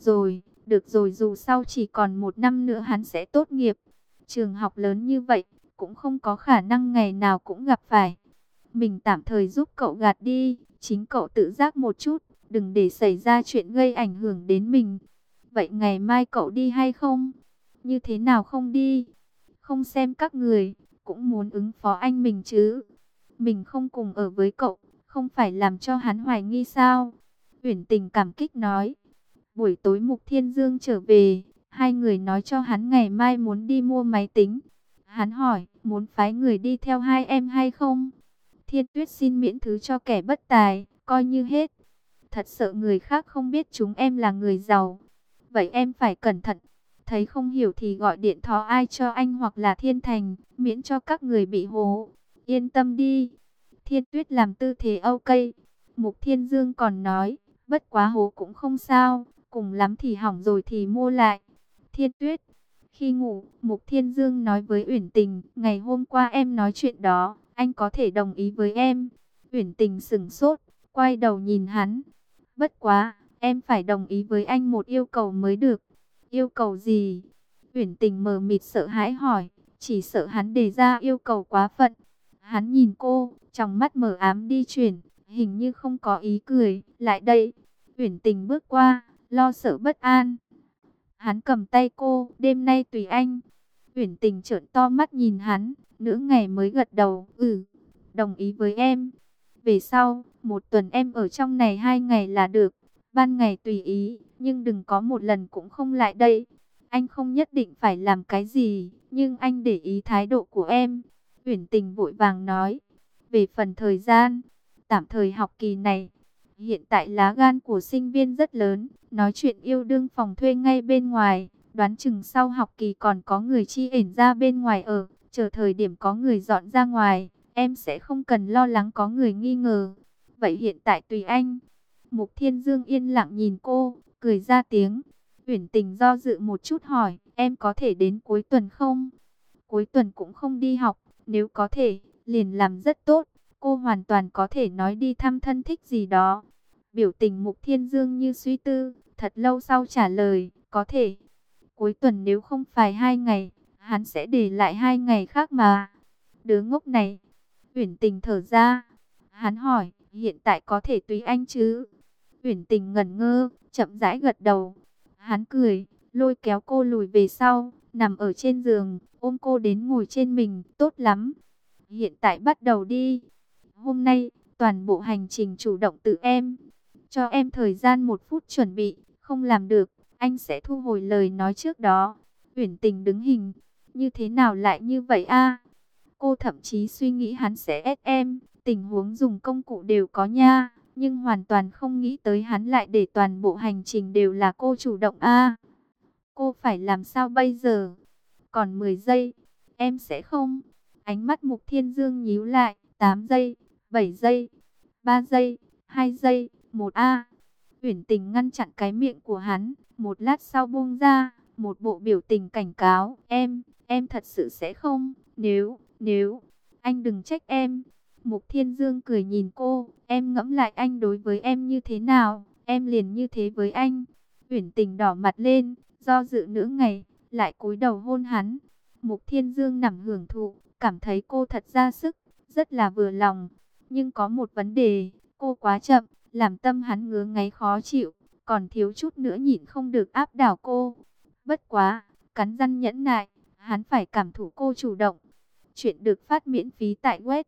được rồi dù sau chỉ còn 1 năm nữa hắn sẽ tốt nghiệp. Trường học lớn như vậy, cũng không có khả năng ngày nào cũng gặp phải. Mình tạm thời giúp cậu gạt đi, chính cậu tự giác một chút, đừng để xảy ra chuyện gây ảnh hưởng đến mình. Vậy ngày mai cậu đi hay không? Như thế nào không đi? Không xem các người, cũng muốn ứng phó anh mình chứ. Mình không cùng ở với cậu, không phải làm cho hắn hoài nghi sao? Uyển Tình cảm kích nói. Buổi tối Mục Thiên Dương trở về, hai người nói cho hắn ngày mai muốn đi mua máy tính. Hắn hỏi, muốn phái người đi theo hai em hay không? Thiên Tuyết xin miễn thứ cho kẻ bất tài, coi như hết. Thật sợ người khác không biết chúng em là người giàu. Vậy em phải cẩn thận. Thấy không hiểu thì gọi điện thoại cho anh hoặc là Thiên Thành, miễn cho các người bị hố. Yên tâm đi. Thiên Tuyết làm tư thế ok. Mục Thiên Dương còn nói, bất quá hố cũng không sao, cùng lắm thì hỏng rồi thì mua lại. Thiên Tuyết, khi ngủ, Mục Thiên Dương nói với Uyển Tình, ngày hôm qua em nói chuyện đó, anh có thể đồng ý với em. Uyển Tình sững sốt, quay đầu nhìn hắn. Bất quá, em phải đồng ý với anh một yêu cầu mới được. Yêu cầu gì? Uyển Tình mờ mịt sợ hãi hỏi, chỉ sợ hắn đề ra yêu cầu quá phận. Hắn nhìn cô, trong mắt mờ ám đi chuyển, hình như không có ý cười. Lại đây. Uyển Tình bước qua, lo sợ bất an. Hắn cầm tay cô, đêm nay tùy anh. Uyển Tình trợn to mắt nhìn hắn, nửa ngày mới gật đầu, đồng ý với em. Về sau, 1 tuần em ở trong này 2 ngày là được, ban ngày tùy ý, nhưng đừng có một lần cũng không lại đây. Anh không nhất định phải làm cái gì, nhưng anh để ý thái độ của em. Uyển Tình vội vàng nói, về phần thời gian, tạm thời học kỳ này, hiện tại lá gan của sinh viên rất lớn, nói chuyện yêu đương phòng thuê ngay bên ngoài, đoán chừng sau học kỳ còn có người chi ển ra bên ngoài ở, chờ thời điểm có người dọn ra ngoài, em sẽ không cần lo lắng có người nghi ngờ. vậy hiện tại tùy anh. Mục Thiên Dương yên lặng nhìn cô, cười ra tiếng. Uyển Tình do dự một chút hỏi, em có thể đến cuối tuần không? Cuối tuần cũng không đi học, nếu có thể, liền làm rất tốt. Cô hoàn toàn có thể nói đi thăm thân thích gì đó. Biểu tình Mục Thiên Dương như suy tư, thật lâu sau trả lời, có thể. Cuối tuần nếu không phải 2 ngày, hắn sẽ để lại 2 ngày khác mà. Đứa ngốc này. Uyển Tình thở ra. Hắn hỏi, hiện tại có thể tùy anh chứ? Uyển Tình ngẩn ngơ, chậm rãi gật đầu. Hắn cười, lôi kéo cô lùi về sau, nằm ở trên giường, ôm cô đến ngồi trên mình, tốt lắm. Hiện tại bắt đầu đi. Hôm nay, toàn bộ hành trình chủ động từ em. Cho em thời gian 1 phút chuẩn bị, không làm được, anh sẽ thu hồi lời nói trước đó. Uyển Tình đứng hình, như thế nào lại như vậy a? Cô thậm chí suy nghĩ hắn sẽ ép em, tình huống dùng công cụ đều có nha, nhưng hoàn toàn không nghĩ tới hắn lại để toàn bộ hành trình đều là cô chủ động a. Cô phải làm sao bây giờ? Còn 10 giây, em sẽ không. Ánh mắt Mục Thiên Dương nhíu lại, 8 giây, 7 giây, 3 giây, 2 giây, 1 a. Uyển Tình ngăn chặn cái miệng của hắn, một lát sau buông ra, một bộ biểu tình cảnh cáo, em thật sự sẽ không, nếu, anh đừng trách em. Mục Thiên Dương cười nhìn cô, em ngẫm lại anh đối với em như thế nào, em liền như thế với anh. Uyển Tình đỏ mặt lên, do dự nửa ngày, lại cúi đầu hôn hắn. Mục Thiên Dương nằm hưởng thụ, cảm thấy cô thật ra sức, rất là vừa lòng. Nhưng có một vấn đề, cô quá chậm, làm tâm hắn ngứa ngáy khó chịu, còn thiếu chút nữa nhịn không được áp đảo cô. Bất quá, cắn răng nhẫn nại, hắn phải cảm thụ cô chủ động. Chuyện được phát miễn phí tại web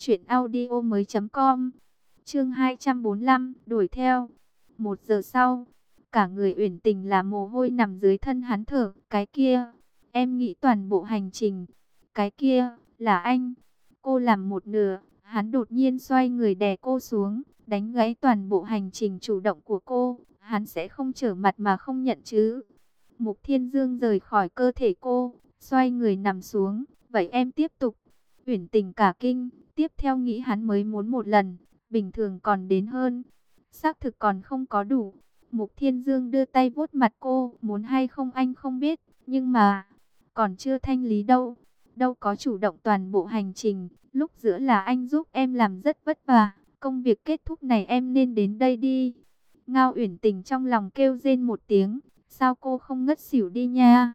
truyệnaudiomoi.com. Chương 245, đuổi theo. 1 giờ sau, cả người Uyển Tình là mồ hôi nằm dưới thân hắn thở, cái kia, em nghĩ toàn bộ hành trình, cái kia, là anh. Cô làm một nửa, hắn đột nhiên xoay người đè cô xuống, đánh gãy toàn bộ hành trình chủ động của cô, hắn sẽ không trở mặt mà không nhận chứ. Mục Thiên Dương rời khỏi cơ thể cô, xoay người nằm xuống, vậy em tiếp tục. Uyển Tình cả kinh, tiếp theo nghĩ hắn mới muốn một lần, bình thường còn đến hơn. Xác thực còn không có đủ. Mục Thiên Dương đưa tay vuốt mặt cô, muốn hay không anh không biết, nhưng mà, còn chưa thanh lý đâu. Đâu có chủ động toàn bộ hành trình, lúc giữa là anh giúp em làm rất vất vả, công việc kết thúc này em nên đến đây đi. Ngao Uyển Tình trong lòng kêu rên một tiếng, sao cô không ngất xỉu đi nha.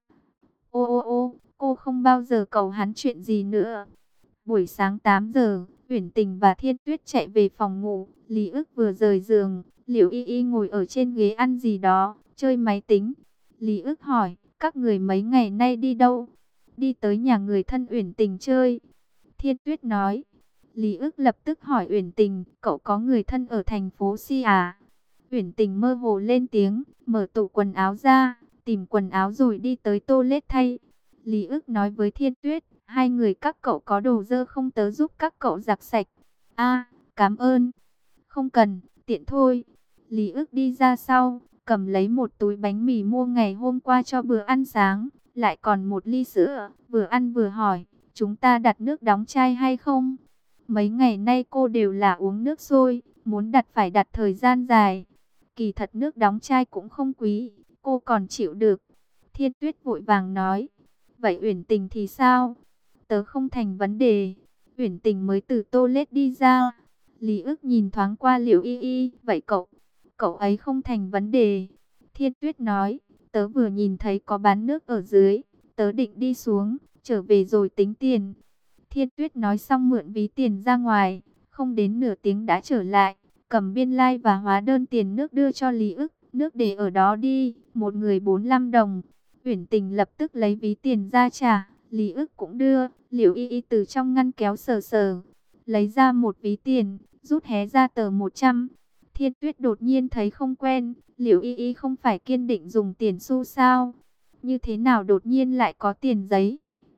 Ô ô ô, cô không bao giờ cầu hắn chuyện gì nữa. Buổi sáng 8 giờ, Uyển Tình và Thiên Tuyết chạy về phòng ngủ, Lý Ức vừa rời giường, Liễu Y Y ngồi ở trên ghế ăn gì đó, chơi máy tính. Lý Ức hỏi, các người mấy ngày nay đi đâu? Đi tới nhà người thân Uyển Tình chơi. Thiên Tuyết nói. Lý Ức lập tức hỏi Uyển Tình, cậu có người thân ở thành phố Si à? Uyển Tình mơ hồ lên tiếng, mở tủ quần áo ra, tìm quần áo rồi đi tới toilet thay. Lý Ức nói với Thiên Tuyết, hai người các cậu có đồ dơ không, tớ giúp các cậu giặt sạch. A, cảm ơn. Không cần, tiện thôi. Lý Ức đi ra sau, cầm lấy một túi bánh mì mua ngày hôm qua cho bữa ăn sáng, lại còn một ly sữa, vừa ăn vừa hỏi, chúng ta đặt nước đóng chai hay không? Mấy ngày nay cô đều là uống nước sôi, muốn đặt phải đặt thời gian dài. Kỳ thật nước đóng chai cũng không quý, cô còn chịu được. Thiên Tuyết vội vàng nói, vậy Uyển Tình thì sao? Tớ không thành vấn đề. Uyển Tình mới từ toilet đi ra. Lý Ức nhìn thoáng qua Liễu Y Y, vậy cậu ấy không thành vấn đề. Thiên Tuyết nói, tớ vừa nhìn thấy có bán nước ở dưới, tớ định đi xuống, trở về rồi tính tiền. Thiên Tuyết nói xong mượn ví tiền ra ngoài, không đến nửa tiếng đã trở lại, cầm biên lai và hóa đơn tiền nước đưa cho Lý Ức, nước để ở đó đi, một người 45 đồng. Uyển Tình lập tức lấy ví tiền ra trả, Lý Ức cũng đưa, Liễu Y Y từ trong ngăn kéo sờ sờ, lấy ra một ví tiền, rút hé ra tờ 100. Thiên Tuyết đột nhiên thấy không quen, Liễu Y Y không phải kiên định dùng tiền xu sao? Như thế nào đột nhiên lại có tiền giấy?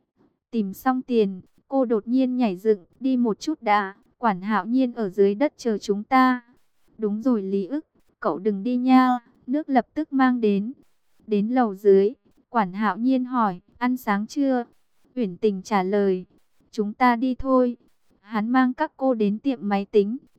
Tìm xong tiền, cô đột nhiên nhảy dựng, đi một chút đã, Quản Hạo Nhiên ở dưới đất chờ chúng ta. Đúng rồi Lý Ức, cậu đừng đi nha, nước lập tức mang đến. Đến lầu dưới, Quản Hạo Nhiên hỏi, ăn sáng chưa? Uyển Tình trả lời, chúng ta đi thôi. Hắn mang các cô đến tiệm máy tính,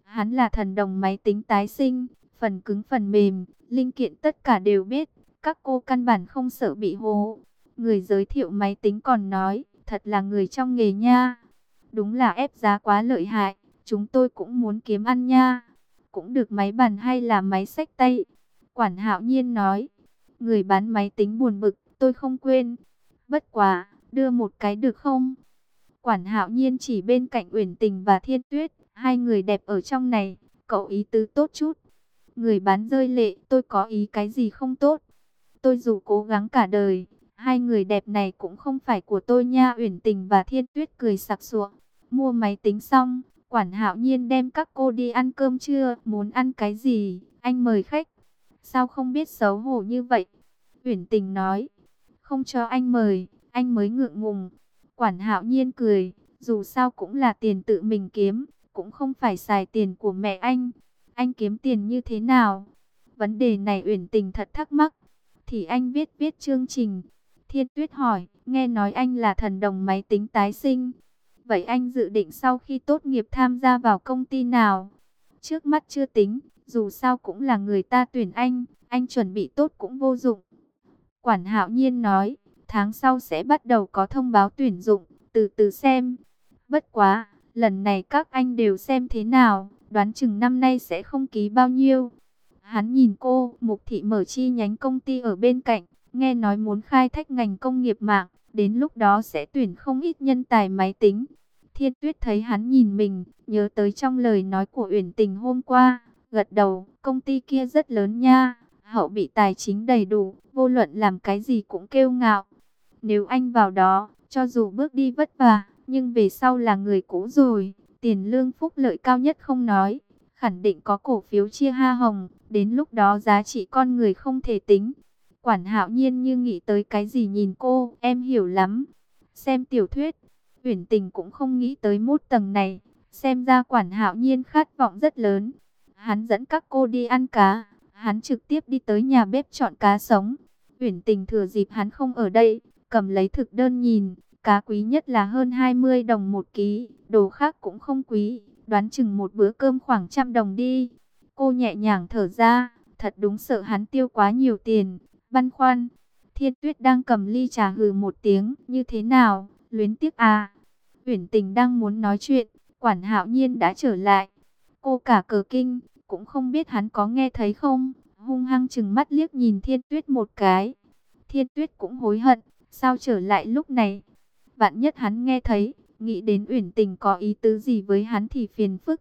Hắn là thần đồng máy tính tái sinh, phần cứng phần mềm, linh kiện tất cả đều biết. Các cô căn bản không sợ bị hố. Người giới thiệu máy tính còn nói, thật là người trong nghề nha. Đúng là ép giá quá lợi hại, chúng tôi cũng muốn kiếm ăn nha. Cũng được máy bàn hay là máy xách tay? Quản Hạo Nhiên nói. Người bán máy tính buồn bực, tôi không quên. Bất quá, đưa một cái được không? Quản Hạo Nhiên chỉ bên cạnh Uyển Tình và Thiên Tuyết, hai người đẹp ở trong này, cậu ý tứ tốt chút. Người bán rơi lệ, tôi có ý cái gì không tốt? Tôi dù cố gắng cả đời, hai người đẹp này cũng không phải của tôi nha. Uyển Tình và Thiên Tuyết cười sặc sụa. Mua máy tính xong, Quản Hạo Nhiên đem các cô đi ăn cơm trưa. Muốn ăn cái gì, anh mời khách. Sao không biết xấu hổ như vậy? Uyển Tình nói. Không cho anh mời, anh mới ngượng ngùng. Quản Hạo Nhiên cười. Dù sao cũng là tiền tự mình kiếm, cũng không phải xài tiền của mẹ anh. Anh kiếm tiền như thế nào? Vấn đề này Uyển Tình thật thắc mắc. Thì anh viết chương trình. Thiên Tuyết hỏi, nghe nói anh là thần đồng máy tính tái sinh. Vậy anh dự định sau khi tốt nghiệp tham gia vào công ty nào? Trước mắt chưa tính, dù sao cũng là người ta tuyển anh chuẩn bị tốt cũng vô dụng. Quản Hạo Nhiên nói, tháng sau sẽ bắt đầu có thông báo tuyển dụng, từ từ xem. Bất quá, lần này các anh đều xem thế nào, đoán chừng năm nay sẽ không ký bao nhiêu. Hắn nhìn cô, Mục Thị mở chi nhánh công ty ở bên cạnh, nghe nói muốn khai thác ngành công nghiệp mạng, đến lúc đó sẽ tuyển không ít nhân tài máy tính. Thiên Tuyết thấy hắn nhìn mình, nhớ tới trong lời nói của Uyển Tình hôm qua, gật đầu, công ty kia rất lớn nha, hậu bị tài chính đầy đủ, vô luận làm cái gì cũng kiêu ngạo. Nếu anh vào đó, cho dù bước đi vất vả, nhưng về sau là người cũ rồi, tiền lương phúc lợi cao nhất không nói, khẳng định có cổ phiếu chia hoa hồng, đến lúc đó giá trị con người không thể tính. Quản Hạo Nhiên như nghĩ tới cái gì nhìn cô, em hiểu lắm. Xem tiểu thuyết, Uyển Tình cũng không nghĩ tới mốt tầng này, xem ra Quản Hạo Nhiên khát vọng rất lớn. Hắn dẫn các cô đi ăn cá, hắn trực tiếp đi tới nhà bếp chọn cá sống. Uyển Tình thừa dịp hắn không ở đây, cầm lấy thực đơn nhìn, cá quý nhất là hơn 20 đồng một ký, đồ khác cũng không quý, đoán chừng một bữa cơm khoảng 100 đồng đi. Cô nhẹ nhàng thở ra, thật đúng sợ hắn tiêu quá nhiều tiền, băn khoăn. Thiên Tuyết đang cầm ly trà hừ một tiếng, như thế nào, luyến tiếc à? Uyển Tình đang muốn nói chuyện, Quản Hạo Nhiên đã trở lại. Cô cả cờ kinh, cũng không biết hắn có nghe thấy không, hung hăng chừng mắt liếc nhìn Thiên Tuyết một cái. Thiên Tuyết cũng hối hận, sao trở lại lúc này? Vạn nhất hắn nghe thấy, nghĩ đến Uyển Tình có ý tứ gì với hắn thì phiền phức.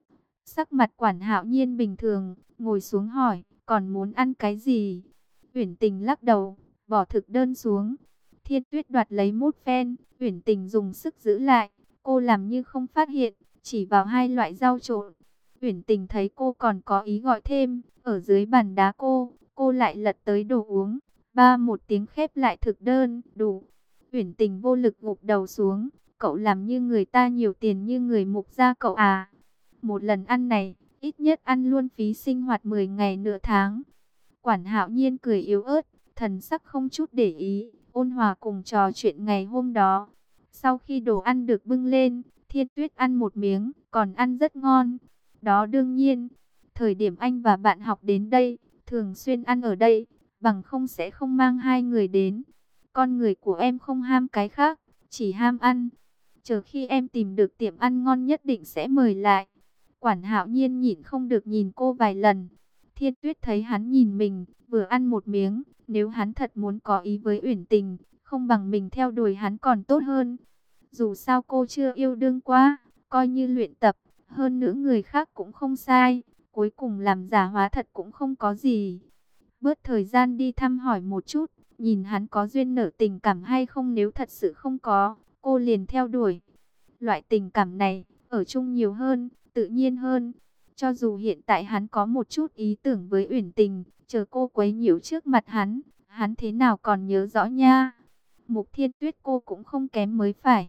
Sắc mặt Quản Hạo Nhiên bình thường, ngồi xuống hỏi, còn muốn ăn cái gì? Uyển Tình lắc đầu, bỏ thực đơn xuống. Thiên Tuyết đoạt lấy mút phen, Uyển Tình dùng sức giữ lại, cô làm như không phát hiện, chỉ vào hai loại rau trộn. Uyển Tình thấy cô còn có ý gọi thêm, ở dưới bàn đá cô lại lật tới đồ uống. Ba một tiếng khép lại thực đơn, đủ. Uyển Tình vô lực gục đầu xuống, cậu làm như người ta nhiều tiền như người mục gia cậu à. Một lần ăn này, ít nhất ăn luôn phí sinh hoạt 10 ngày nửa tháng. Quản Hạo Nhiên cười yếu ớt, thần sắc không chút để ý, ôn hòa cùng trò chuyện ngày hôm đó. Sau khi đồ ăn được bưng lên, Thiên Tuyết ăn một miếng, còn ăn rất ngon. Đó đương nhiên, thời điểm anh và bạn học đến đây, thường xuyên ăn ở đây, bằng không sẽ không mang hai người đến. Con người của em không ham cái khác, chỉ ham ăn. Chờ khi em tìm được tiệm ăn ngon nhất định sẽ mời lại. Quản Hạo Nhiên nhịn không được nhìn cô vài lần. Thiên Tuyết thấy hắn nhìn mình, vừa ăn một miếng, nếu hắn thật muốn có ý với Uyển Tình, không bằng mình theo đuổi hắn còn tốt hơn. Dù sao cô chưa yêu đương quá, coi như luyện tập, hơn nữa người khác cũng không sai, cuối cùng làm giả hóa thật cũng không có gì. Bớt thời gian đi thăm hỏi một chút, nhìn hắn có duyên nở tình cảm hay không, nếu thật sự không có, cô liền theo đuổi. Loại tình cảm này, ở chung nhiều hơn, tự nhiên hơn. Cho dù hiện tại hắn có một chút ý tưởng với Uyển Tình, chờ cô quấy nhiễu trước mặt hắn thế nào còn nhớ rõ nha. Mục Thiên Tuyết cô cũng không kém mới phải.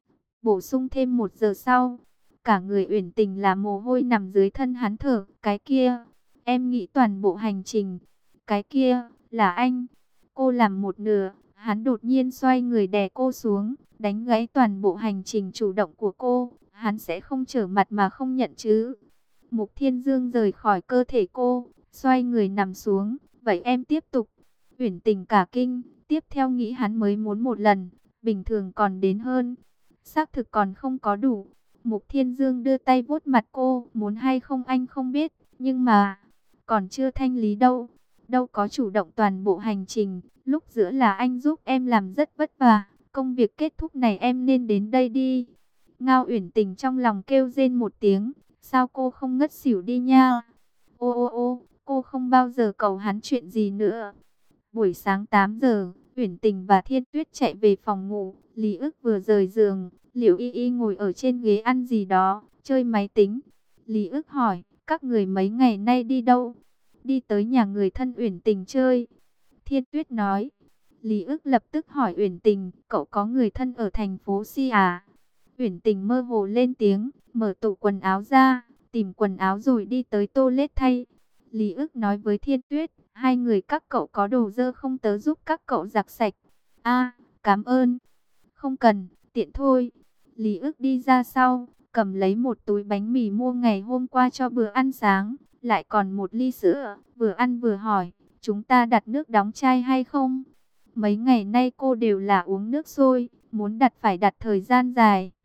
Bổ sung thêm 1 giờ sau, cả người Uyển Tình là mồ hôi nằm dưới thân hắn thở. Cái kia, em nghĩ toàn bộ hành trình. Cái kia, là anh. Cô làm một nửa, hắn đột nhiên xoay người đè cô xuống, đánh gãy toàn bộ hành trình chủ động của cô. Hắn sẽ không trở mặt mà không nhận chứ. Mục Thiên Dương rời khỏi cơ thể cô, xoay người nằm xuống. Vậy em tiếp tục. Uyển Tình cả kinh, tiếp theo nghĩ hắn mới muốn một lần, bình thường còn đến hơn. Xác thực còn không có đủ. Mục Thiên Dương đưa tay vuốt mặt cô, muốn hay không anh không biết, nhưng mà còn chưa thanh lý đâu. Đâu có chủ động toàn bộ hành trình, lúc giữa là anh giúp em làm rất vất vả, công việc kết thúc này em nên đến đây đi. Ngao Uyển Tình trong lòng kêu rên một tiếng, sao cô không ngất xỉu đi nha. Ô ô ô, cô không bao giờ cầu hắn chuyện gì nữa. Buổi sáng 8 giờ, Uyển Tình và Thiên Tuyết chạy về phòng ngủ. Lý Ức vừa rời giường, Liễu Y Y ngồi ở trên ghế ăn gì đó, chơi máy tính. Lý Ức hỏi, các người mấy ngày nay đi đâu? Đi tới nhà người thân Uyển Tình chơi. Thiên Tuyết nói. Lý Ức lập tức hỏi Uyển Tình, cậu có người thân ở thành phố Si à? Uyển Tình mơ hồ lên tiếng, mở tủ quần áo ra, tìm quần áo rồi đi tới toilet thay. Lý Ức nói với Thiên Tuyết, hai người các cậu có đồ dơ không, tớ giúp các cậu giặt sạch. A, cảm ơn. Không cần, tiện thôi. Lý Ức đi ra sau, cầm lấy một túi bánh mì mua ngày hôm qua cho bữa ăn sáng, lại còn một ly sữa, vừa ăn vừa hỏi, chúng ta đặt nước đóng chai hay không? Mấy ngày nay cô đều là uống nước sôi, muốn đặt phải đặt thời gian dài.